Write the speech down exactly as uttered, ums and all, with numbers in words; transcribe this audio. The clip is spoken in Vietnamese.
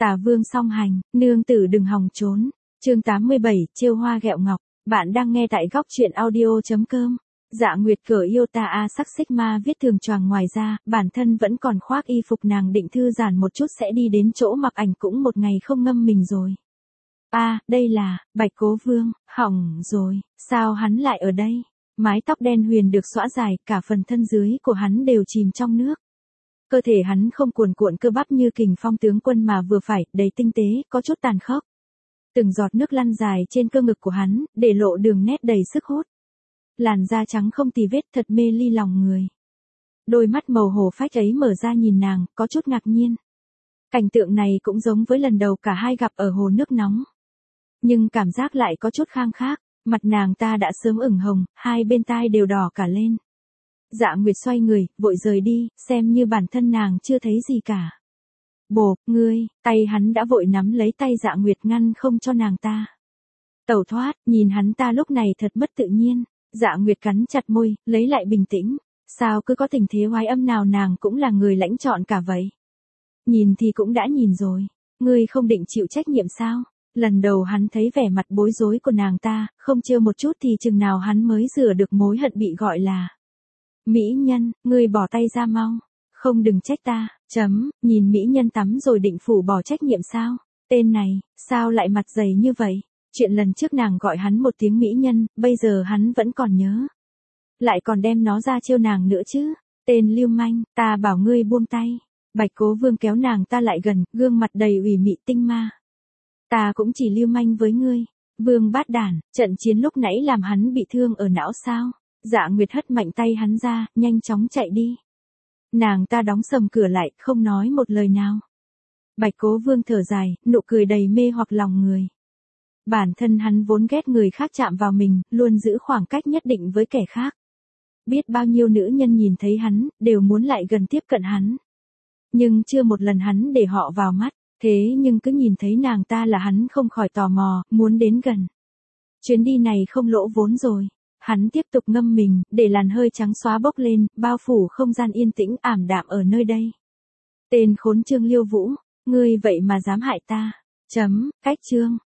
Tả Vương song hành, nương tử đừng hòng trốn. Chương tám mươi bảy, trêu hoa ghẹo ngọc. Bạn đang nghe tại góc truyện audio chấm com. Dạ Nguyệt cởi yêu ta a sắc xích ma viết thường choàng, ngoài ra, bản thân vẫn còn khoác y phục, nàng định thư giãn một chút sẽ đi đến chỗ mặc ảnh, cũng một ngày không ngâm mình rồi. A, à, đây là, Bạch Cố Vương, hỏng rồi, sao hắn lại ở đây? Mái tóc đen huyền được xõa dài, cả phần thân dưới của hắn đều chìm trong nước. Cơ thể hắn không cuồn cuộn cơ bắp như kình phong tướng quân mà vừa phải, đầy tinh tế, có chút tàn khốc. Từng giọt nước lăn dài trên cơ ngực của hắn, để lộ đường nét đầy sức hút. Làn da trắng không tì vết, thật mê ly lòng người. Đôi mắt màu hổ phách ấy mở ra nhìn nàng, có chút ngạc nhiên. Cảnh tượng này cũng giống với lần đầu cả hai gặp ở hồ nước nóng. Nhưng cảm giác lại có chút khang khác, mặt nàng ta đã sớm ửng hồng, hai bên tai đều đỏ cả lên. Dạ Nguyệt xoay người, vội rời đi, xem như bản thân nàng chưa thấy gì cả. Bồ, ngươi, tay hắn đã vội nắm lấy tay Dạ Nguyệt ngăn không cho nàng ta tẩu thoát, nhìn hắn ta lúc này thật mất tự nhiên. Dạ Nguyệt cắn chặt môi, lấy lại bình tĩnh. Sao cứ có tình thế oái âm nào nàng cũng là người lãnh chọn cả vậy? Nhìn thì cũng đã nhìn rồi, ngươi không định chịu trách nhiệm sao? Lần đầu hắn thấy vẻ mặt bối rối của nàng ta, không trêu một chút thì chừng nào hắn mới rửa được mối hận bị gọi là mỹ nhân, ngươi bỏ tay ra mau. Không đừng trách ta, chấm, nhìn mỹ nhân tắm rồi định phủ bỏ trách nhiệm sao? Tên này, sao lại mặt dày như vậy? Chuyện lần trước nàng gọi hắn một tiếng mỹ nhân, bây giờ hắn vẫn còn nhớ. Lại còn đem nó ra trêu nàng nữa chứ. Tên lưu manh, ta bảo ngươi buông tay. Bạch Cố Vương kéo nàng ta lại gần, gương mặt đầy ủy mị tinh ma. Ta cũng chỉ lưu manh với ngươi. Vương bát đản, trận chiến lúc nãy làm hắn bị thương ở não sao? Dạ Nguyệt hất mạnh tay hắn ra, nhanh chóng chạy đi. Nàng ta đóng sầm cửa lại, không nói một lời nào. Bạch Cố Vương thở dài, nụ cười đầy mê hoặc lòng người. Bản thân hắn vốn ghét người khác chạm vào mình, luôn giữ khoảng cách nhất định với kẻ khác. Biết bao nhiêu nữ nhân nhìn thấy hắn, đều muốn lại gần tiếp cận hắn. Nhưng chưa một lần hắn để họ vào mắt, thế nhưng cứ nhìn thấy nàng ta là hắn không khỏi tò mò, muốn đến gần. Chuyến đi này không lỗ vốn rồi. Hắn tiếp tục ngâm mình, để làn hơi trắng xóa bốc lên, bao phủ không gian yên tĩnh ảm đạm ở nơi đây. Tên khốn Trương Liêu Vũ, ngươi vậy mà dám hại ta. Chấm, cách chương.